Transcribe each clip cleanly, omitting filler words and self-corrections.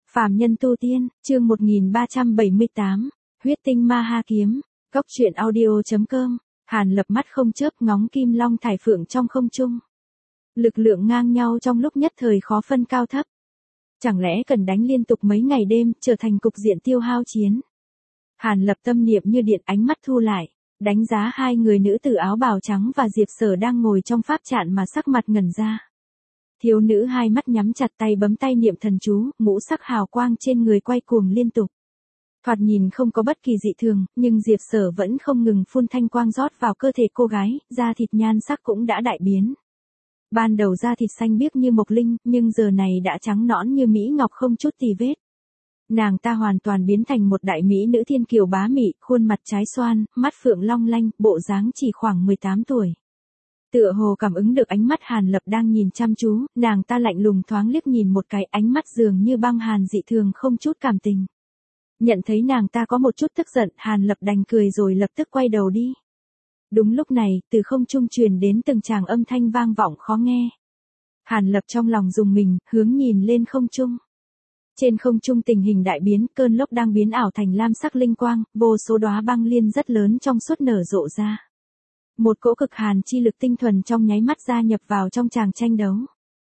Phàm nhân tu tiên, chương 1378, huyết tinh ma ha kiếm, góc truyện audio.com, Hàn Lập mắt không chớp ngóng kim long thải phượng trong không trung. Lực lượng ngang nhau trong lúc nhất thời khó phân cao thấp. Chẳng lẽ cần đánh liên tục mấy ngày đêm, trở thành cục diện tiêu hao chiến. Hàn Lập tâm niệm như điện, ánh mắt thu lại, đánh giá hai người nữ tử áo bào trắng và Diệp Sở đang ngồi trong pháp trận mà sắc mặt ngẩn ra. Thiếu nữ hai mắt nhắm chặt, tay bấm tay niệm thần chú, ngũ sắc hào quang trên người quay cuồng liên tục. Thoạt nhìn không có bất kỳ dị thường, nhưng Diệp Sở vẫn không ngừng phun thanh quang rót vào cơ thể cô gái, da thịt nhan sắc cũng đã đại biến. Ban đầu da thịt xanh biếc như mộc linh, nhưng giờ này đã trắng nõn như mỹ ngọc không chút tì vết. Nàng ta hoàn toàn biến thành một đại mỹ nữ thiên kiều bá mị, khuôn mặt trái xoan, mắt phượng long lanh, bộ dáng chỉ khoảng 18 tuổi. Tựa hồ cảm ứng được ánh mắt Hàn Lập đang nhìn chăm chú, nàng ta lạnh lùng thoáng liếc nhìn một cái, ánh mắt dường như băng hàn dị thường không chút cảm tình. Nhận thấy nàng ta có một chút tức giận, Hàn Lập đành cười rồi lập tức quay đầu đi. Đúng lúc này, từ không trung truyền đến từng tràng âm thanh vang vọng khó nghe. Hàn Lập trong lòng rùng mình, hướng nhìn lên không trung. Trên không trung tình hình đại biến, cơn lốc đang biến ảo thành lam sắc linh quang, vô số đóa băng liên rất lớn trong suốt nở rộ ra. Một cỗ cực hàn chi lực tinh thuần trong nháy mắt gia nhập vào trong tràng tranh đấu.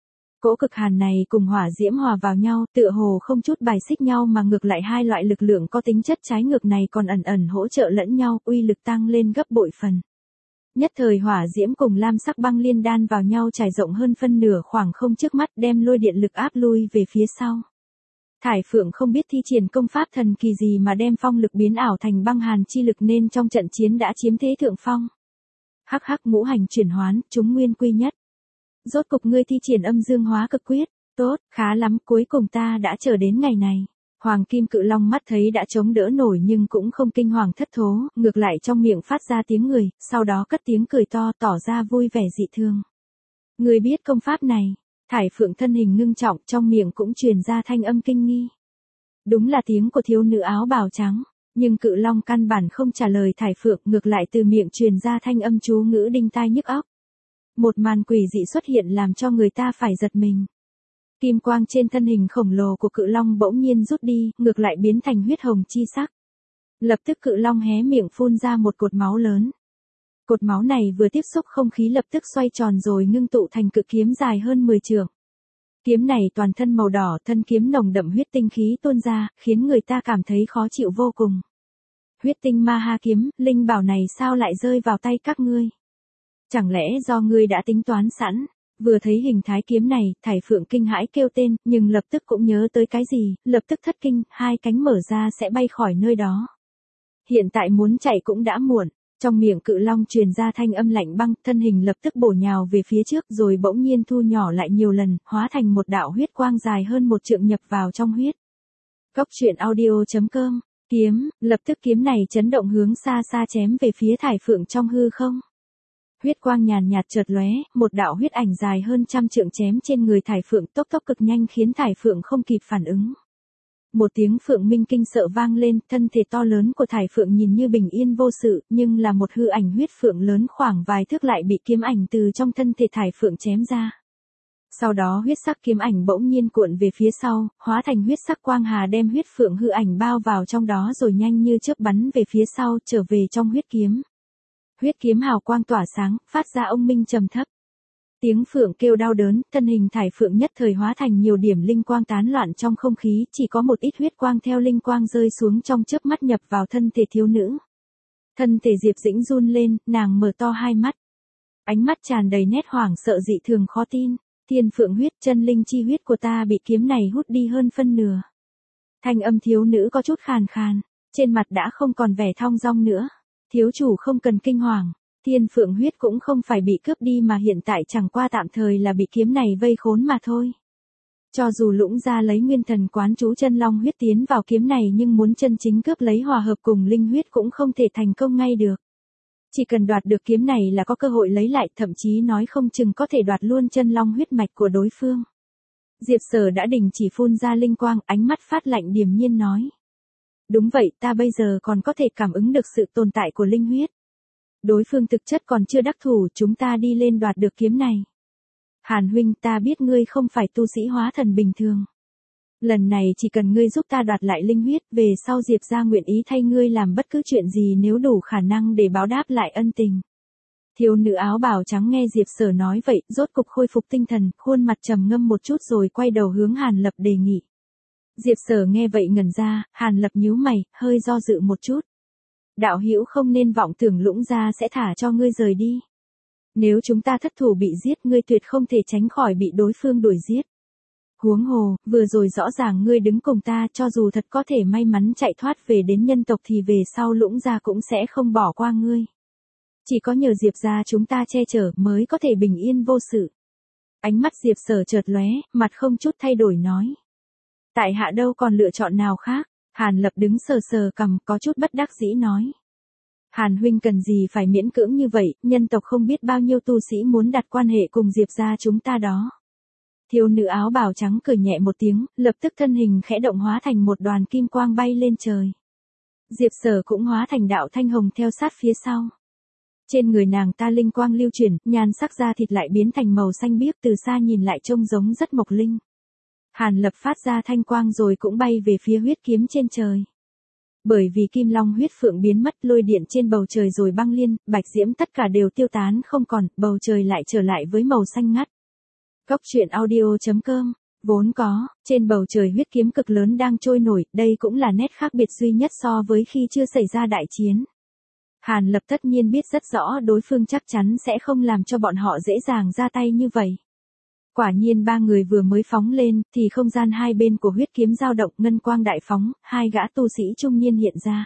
Cỗ cực hàn này cùng hỏa diễm hòa vào nhau, tựa hồ không chút bài xích nhau mà ngược lại hai loại lực lượng có tính chất trái ngược này còn ẩn ẩn hỗ trợ lẫn nhau, uy lực tăng lên gấp bội phần. Nhất thời hỏa diễm cùng lam sắc băng liên đan vào nhau trải rộng hơn phân nửa khoảng không trước mắt, đem lôi điện lực áp lui về phía sau. Thải Phượng không biết thi triển công pháp thần kỳ gì mà đem phong lực biến ảo thành băng hàn chi lực nên trong trận chiến đã chiếm thế thượng phong. Hắc hắc, ngũ hành chuyển hoán, chúng nguyên quy nhất. Rốt cục ngươi thi triển âm dương hóa cực quyết, tốt, khá lắm, cuối cùng ta đã chờ đến ngày này. Hoàng Kim Cự Long mắt thấy đã chống đỡ nổi nhưng cũng không kinh hoàng thất thố, ngược lại trong miệng phát ra tiếng người, sau đó cất tiếng cười to tỏ ra vui vẻ dị thường. Ngươi biết công pháp này? Thải Phượng thân hình ngưng trọng, trong miệng cũng truyền ra thanh âm kinh nghi. Đúng là tiếng của thiếu nữ áo bào trắng. Nhưng Cự Long căn bản không trả lời Thải Phượng, ngược lại từ miệng truyền ra thanh âm chú ngữ đinh tai nhức óc. Một màn quỷ dị xuất hiện làm cho người ta phải giật mình. Kim quang trên thân hình khổng lồ của Cự Long bỗng nhiên rút đi, ngược lại biến thành huyết hồng chi sắc. Lập tức Cự Long hé miệng phun ra một cột máu lớn. Cột máu này vừa tiếp xúc không khí lập tức xoay tròn rồi ngưng tụ thành cự kiếm dài hơn 10 trượng. Kiếm này toàn thân màu đỏ, thân kiếm nồng đậm huyết tinh khí tuôn ra, khiến người ta cảm thấy khó chịu vô cùng. Huyết tinh ma ha kiếm, linh bảo này sao lại rơi vào tay các ngươi? Chẳng lẽ do ngươi đã tính toán sẵn? Vừa thấy hình thái kiếm này, Thải Phượng kinh hãi kêu tên, nhưng lập tức cũng nhớ tới cái gì, lập tức thất kinh, hai cánh mở ra sẽ bay khỏi nơi đó. Hiện tại muốn chạy cũng đã muộn. Trong miệng Cự Long truyền ra thanh âm lạnh băng, thân hình lập tức bổ nhào về phía trước rồi bỗng nhiên thu nhỏ lại nhiều lần, hóa thành một đạo huyết quang dài hơn 1 trượng nhập vào trong huyết. Góc truyện audio.com, kiếm, lập tức kiếm này chấn động hướng xa xa chém về phía Thải Phượng trong hư không. Huyết quang nhàn nhạt chợt lóe, một đạo huyết ảnh dài hơn 100 trượng chém trên người Thải Phượng tốc cực nhanh khiến Thải Phượng không kịp phản ứng. Một tiếng phượng minh kinh sợ vang lên, thân thể to lớn của Thải Phượng nhìn như bình yên vô sự, nhưng là một hư ảnh huyết phượng lớn khoảng vài thước lại bị kiếm ảnh từ trong thân thể Thải Phượng chém ra. Sau đó huyết sắc kiếm ảnh bỗng nhiên cuộn về phía sau, hóa thành huyết sắc quang hà đem huyết phượng hư ảnh bao vào trong đó rồi nhanh như chớp bắn về phía sau, trở về trong huyết kiếm. Huyết kiếm hào quang tỏa sáng, phát ra ông minh trầm thấp. Tiếng phượng kêu đau đớn, thân hình Thải Phượng nhất thời hóa thành nhiều điểm linh quang tán loạn trong không khí, chỉ có một ít huyết quang theo linh quang rơi xuống trong chớp mắt nhập vào thân thể thiếu nữ. Thân thể Diệp Dĩnh run lên, nàng mở to hai mắt. Ánh mắt tràn đầy nét hoảng sợ dị thường khó tin. Thiên phượng huyết, chân linh chi huyết của ta bị kiếm này hút đi hơn phân nửa. Thanh âm thiếu nữ có chút khàn khàn, trên mặt đã không còn vẻ thong dong nữa. Thiếu chủ không cần kinh hoàng. Thiên phượng huyết cũng không phải bị cướp đi mà hiện tại chẳng qua tạm thời là bị kiếm này vây khốn mà thôi. Cho dù Lũng gia lấy nguyên thần quán chú chân long huyết tiến vào kiếm này nhưng muốn chân chính cướp lấy hòa hợp cùng linh huyết cũng không thể thành công ngay được. Chỉ cần đoạt được kiếm này là có cơ hội lấy lại, thậm chí nói không chừng có thể đoạt luôn chân long huyết mạch của đối phương. Diệp Sở đã đình chỉ phun ra linh quang, ánh mắt phát lạnh điềm nhiên nói. Đúng vậy, ta bây giờ còn có thể cảm ứng được sự tồn tại của linh huyết. Đối phương thực chất còn chưa đắc thủ, chúng ta đi lên đoạt được kiếm này. Hàn huynh, ta biết ngươi không phải tu sĩ hóa thần bình thường. Lần này chỉ cần ngươi giúp ta đoạt lại linh huyết, về sau Diệp gia nguyện ý thay ngươi làm bất cứ chuyện gì nếu đủ khả năng để báo đáp lại ân tình. Thiếu nữ áo bào trắng nghe Diệp Sở nói vậy, rốt cục khôi phục tinh thần, khuôn mặt trầm ngâm một chút rồi quay đầu hướng Hàn Lập đề nghị. Diệp Sở nghe vậy ngẩn ra, Hàn Lập nhíu mày, hơi do dự một chút. Đạo hữu không nên vọng tưởng Lũng gia sẽ thả cho ngươi rời đi. Nếu chúng ta thất thủ bị giết, ngươi tuyệt không thể tránh khỏi bị đối phương đuổi giết. Huống hồ, vừa rồi rõ ràng ngươi đứng cùng ta, cho dù thật có thể may mắn chạy thoát về đến nhân tộc thì về sau Lũng gia cũng sẽ không bỏ qua ngươi. Chỉ có nhờ Diệp gia chúng ta che chở mới có thể bình yên vô sự. Ánh mắt Diệp Sở chợt lóe, mặt không chút thay đổi nói. Tại hạ đâu còn lựa chọn nào khác. Hàn Lập đứng sờ sờ cằm, có chút bất đắc dĩ nói. Hàn huynh cần gì phải miễn cưỡng như vậy, nhân tộc không biết bao nhiêu tu sĩ muốn đặt quan hệ cùng Diệp gia chúng ta đó. Thiếu nữ áo bào trắng cười nhẹ một tiếng, lập tức thân hình khẽ động hóa thành một đoàn kim quang bay lên trời. Diệp Sở cũng hóa thành đạo thanh hồng theo sát phía sau. Trên người nàng ta linh quang lưu chuyển, nhan sắc da thịt lại biến thành màu xanh biếc, từ xa nhìn lại trông giống rất mộc linh. Hàn Lập phát ra thanh quang rồi cũng bay về phía huyết kiếm trên trời. Bởi vì kim long huyết phượng biến mất, lôi điện trên bầu trời rồi băng liên, bạch diễm tất cả đều tiêu tán không còn, bầu trời lại trở lại với màu xanh ngắt. Cốc truyện audio.com. Vốn có, trên bầu trời huyết kiếm cực lớn đang trôi nổi, đây cũng là nét khác biệt duy nhất so với khi chưa xảy ra đại chiến. Hàn Lập tất nhiên biết rất rõ đối phương chắc chắn sẽ không làm cho bọn họ dễ dàng ra tay như vậy. Quả nhiên ba người vừa mới phóng lên, thì không gian hai bên của huyết kiếm dao động, ngân quang đại phóng, hai gã tu sĩ trung niên hiện ra.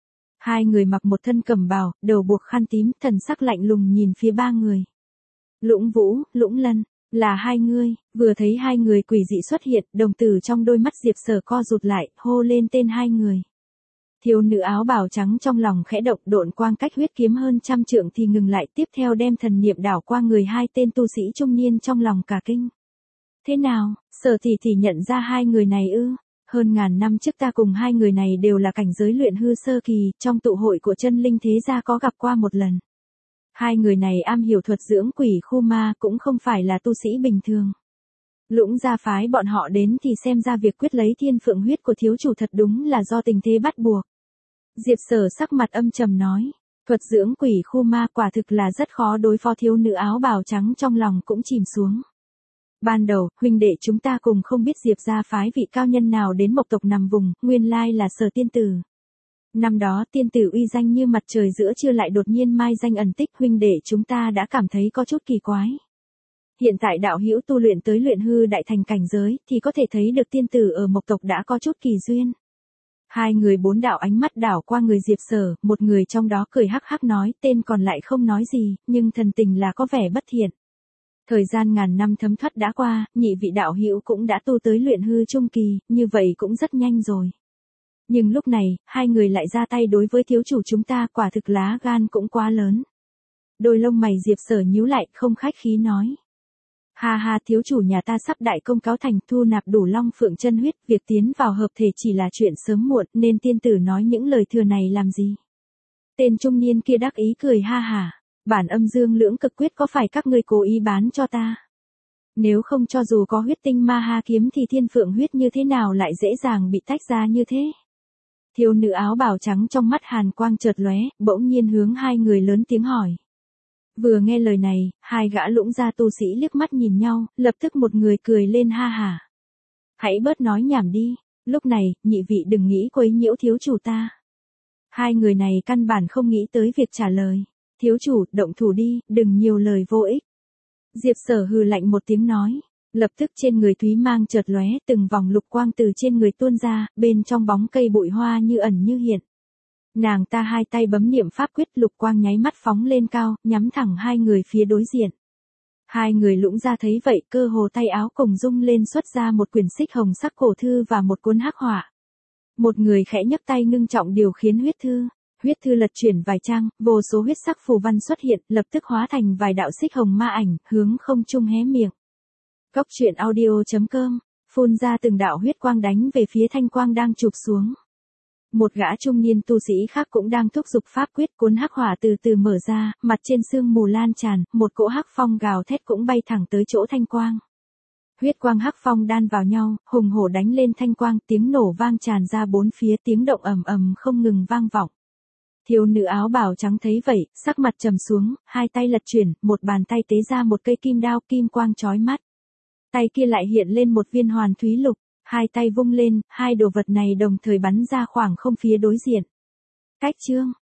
Hai người mặc một thân cẩm bào, đầu buộc khăn tím, thần sắc lạnh lùng nhìn phía ba người. Lũng Vũ, Lũng Lân, là hai ngươi. Vừa thấy hai người quỷ dị xuất hiện, đồng tử trong đôi mắt Diệp Sở co rụt lại, hô lên tên hai người. Thiếu nữ áo bào trắng trong lòng khẽ động, độn quang cách huyết kiếm hơn trăm trượng thì ngừng lại, tiếp theo đem thần niệm đảo qua người hai tên tu sĩ trung niên, trong lòng cả kinh. Thế nào, Sở tỷ tỷ nhận ra hai người này ư? Hơn ngàn năm trước ta cùng hai người này đều là cảnh giới luyện hư sơ kỳ, trong tụ hội của chân linh thế gia có gặp qua một lần. Hai người này am hiểu thuật dưỡng quỷ khu ma, cũng không phải là tu sĩ bình thường. Lũng gia phái bọn họ đến thì xem ra việc quyết lấy thiên phượng huyết của thiếu chủ thật đúng là do tình thế bắt buộc. Diệp Sở sắc mặt âm trầm nói, thuật dưỡng quỷ khu ma quả thực là rất khó đối phó. Thiếu nữ áo bào trắng trong lòng cũng chìm xuống. Ban đầu, huynh đệ chúng ta cùng không biết Diệp gia phái vị cao nhân nào đến mộc tộc nằm vùng, nguyên lai là Sở tiên tử. Năm đó tiên tử uy danh như mặt trời giữa trưa lại đột nhiên mai danh ẩn tích, huynh đệ chúng ta đã cảm thấy có chút kỳ quái. Hiện tại đạo hữu tu luyện tới luyện hư đại thành cảnh giới, thì có thể thấy được tiên tử ở mộc tộc đã có chút kỳ duyên. Hai người bốn đạo ánh mắt đảo qua người Diệp Sở, một người trong đó cười hắc hắc nói, tên còn lại không nói gì, nhưng thần tình là có vẻ bất thiện. Thời gian ngàn năm thấm thoát đã qua, nhị vị đạo hữu cũng đã tu tới luyện hư trung kỳ, như vậy cũng rất nhanh rồi. Nhưng lúc này, hai người lại ra tay đối với thiếu chủ chúng ta, quả thực lá gan cũng quá lớn. Đôi lông mày Diệp Sở nhíu lại, không khách khí nói. Ha ha, thiếu chủ nhà ta sắp đại công cáo thành, thu nạp đủ long phượng chân huyết, việc tiến vào hợp thể chỉ là chuyện sớm muộn, nên tiên tử nói những lời thừa này làm gì? Tên trung niên kia đắc ý cười ha hả, bản âm dương lưỡng cực quyết có phải các ngươi cố ý bán cho ta? Nếu không cho dù có huyết tinh ma ha kiếm thì thiên phượng huyết như thế nào lại dễ dàng bị tách ra như thế? Thiếu nữ áo bào trắng trong mắt hàn quang chợt lóe, bỗng nhiên hướng hai người lớn tiếng hỏi. Vừa nghe lời này, hai gã Lũng gia tu sĩ liếc mắt nhìn nhau, lập tức một người cười lên ha hả. Hãy bớt nói nhảm đi, lúc này, nhị vị đừng nghĩ quấy nhiễu thiếu chủ ta. Hai người này căn bản không nghĩ tới việc trả lời. Thiếu chủ, động thủ đi, đừng nhiều lời vô ích. Diệp Sở hừ lạnh một tiếng nói. Lập tức trên người Thúy Mang chợt lóe, từng vòng lục quang từ trên người tuôn ra, bên trong bóng cây bụi hoa như ẩn như hiện. Nàng ta hai tay bấm niệm pháp quyết, lục quang nháy mắt phóng lên cao, nhắm thẳng hai người phía đối diện. Hai người Lũng gia thấy vậy, cơ hồ tay áo cùng rung lên xuất ra một quyển xích hồng sắc cổ thư và một cuốn hắc họa. Một người khẽ nhấc tay ngưng trọng điều khiển huyết thư. Huyết thư lật chuyển vài trang, vô số huyết sắc phù văn xuất hiện, lập tức hóa thành vài đạo xích hồng ma ảnh, hướng không trung hé miệng. Cốc truyện audio.com, phun ra từng đạo huyết quang đánh về phía thanh quang đang chụp xuống. Một gã trung niên tu sĩ khác cũng đang thúc giục pháp quyết, cuốn hắc hỏa từ từ mở ra, mặt trên sương mù lan tràn, một cỗ hắc phong gào thét cũng bay thẳng tới chỗ thanh quang. Huyết quang hắc phong đan vào nhau, hùng hổ đánh lên thanh quang, tiếng nổ vang tràn ra bốn phía, tiếng động ầm ầm không ngừng vang vọng. Thiếu nữ áo bào trắng thấy vậy, sắc mặt trầm xuống, hai tay lật chuyển, một bàn tay tế ra một cây kim đao, kim quang chói mắt. Tay kia lại hiện lên một viên hoàn thúy lục, hai tay vung lên, hai đồ vật này đồng thời bắn ra khoảng không phía đối diện. Cách chương